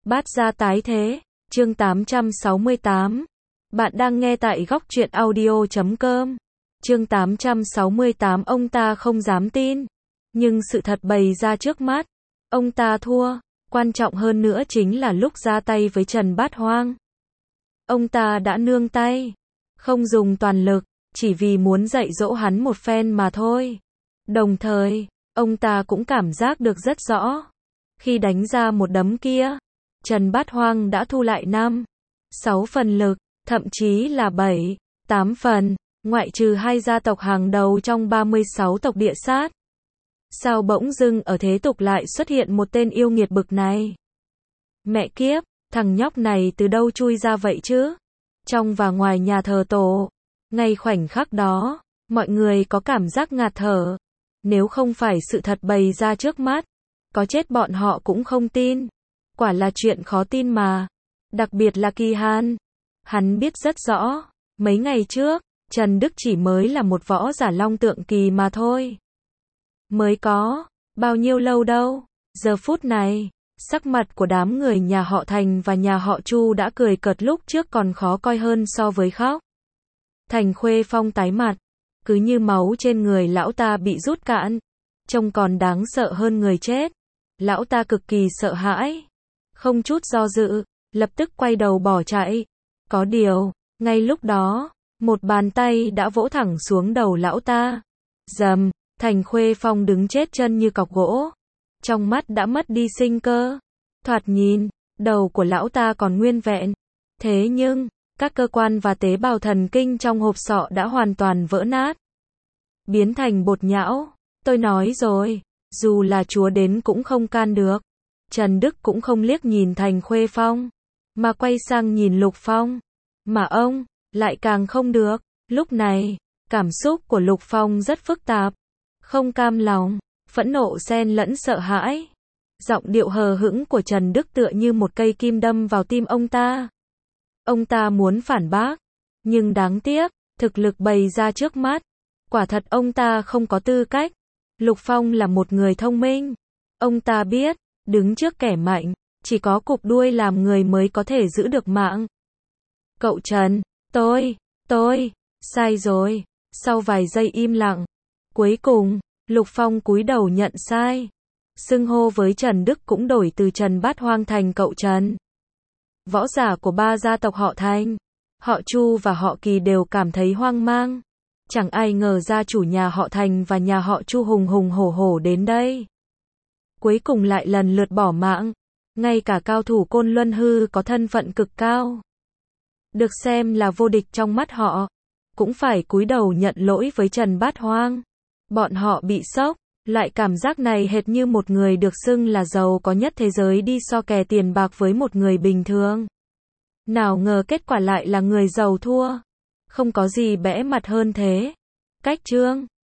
Bát gia tái thế, chương 868. Bạn đang nghe tại góc truyện audio.com. Chương 868. Ông ta không dám tin, nhưng sự thật bày ra trước mắt. Ông ta thua, quan trọng hơn nữa chính là lúc ra tay với Trần Bát Hoang. Ông ta đã nương tay, không dùng toàn lực, chỉ vì muốn dạy dỗ hắn một phen mà thôi. Đồng thời, ông ta cũng cảm giác được rất rõ. Khi đánh ra một đấm kia, Trần Bát Hoang đã thu lại 5, 6 phần lực, thậm chí là 7, 8 phần, ngoại trừ hai gia tộc hàng đầu trong 36 tộc địa sát. Sao bỗng dưng ở thế tục lại xuất hiện một tên yêu nghiệt bực này? Mẹ kiếp, thằng nhóc này từ đâu chui ra vậy chứ? Trong và ngoài nhà thờ tổ, ngay khoảnh khắc đó, mọi người có cảm giác ngạt thở. Nếu không phải sự thật bày ra trước mắt, có chết bọn họ cũng không tin. Quả là chuyện khó tin mà. Đặc biệt là Kỳ Hàn. Hắn biết rất rõ, mấy ngày trước, Trần Đức chỉ mới là một võ giả long tượng kỳ mà thôi. Mới có bao nhiêu lâu đâu. Giờ phút này, sắc mặt của đám người nhà họ Thành và nhà họ Chu đã cười cợt, lúc trước còn khó coi hơn so với khóc. Thành Khuê Phong tái mặt, cứ như máu trên người lão ta bị rút cạn, trông còn đáng sợ hơn người chết. Lão ta cực kỳ sợ hãi, không chút do dự, lập tức quay đầu bỏ chạy. Có điều, ngay lúc đó, một bàn tay đã vỗ thẳng xuống đầu lão ta. Rầm, Thành Khuê Phong đứng chết chân như cọc gỗ, trong mắt đã mất đi sinh cơ. Thoạt nhìn, đầu của lão ta còn nguyên vẹn, thế nhưng các cơ quan và tế bào thần kinh trong hộp sọ đã hoàn toàn vỡ nát, biến thành bột nhão. Tôi nói rồi, dù là chúa đến cũng không can được. Trần Đức cũng không liếc nhìn Thành Khuê Phong, mà quay sang nhìn Lục Phong. Mà ông, lại càng không được. Lúc này, cảm xúc của Lục Phong rất phức tạp. Không cam lòng, phẫn nộ xen lẫn sợ hãi. Giọng điệu hờ hững của Trần Đức tựa như một cây kim đâm vào tim ông ta. Ông ta muốn phản bác, nhưng đáng tiếc, thực lực bày ra trước mắt, quả thật ông ta không có tư cách. Lục Phong là một người thông minh. Ông ta biết, đứng trước kẻ mạnh, chỉ có cụp đuôi làm người mới có thể giữ được mạng. Cậu Trần, tôi, sai rồi. Sau vài giây im lặng, cuối cùng, Lục Phong cúi đầu nhận sai. Xưng hô với Trần Đức cũng đổi từ Trần Bát Hoang thành cậu Trần. Võ giả của ba gia tộc họ Thành, họ Chu và họ Kỳ đều cảm thấy hoang mang. Chẳng ai ngờ gia chủ nhà họ Thành và nhà họ Chu hùng hùng hổ hổ đến đây, cuối cùng lại lần lượt bỏ mạng. Ngay cả cao thủ Côn Luân Hư có thân phận cực cao, được xem là vô địch trong mắt họ, cũng phải cúi đầu nhận lỗi với Trần Bát Hoang. Bọn họ bị sốc, loại cảm giác này hệt như một người được xưng là giàu có nhất thế giới đi so kè tiền bạc với một người bình thường. Nào ngờ kết quả lại là người giàu thua. Không có gì bẽ mặt hơn thế. Cách chương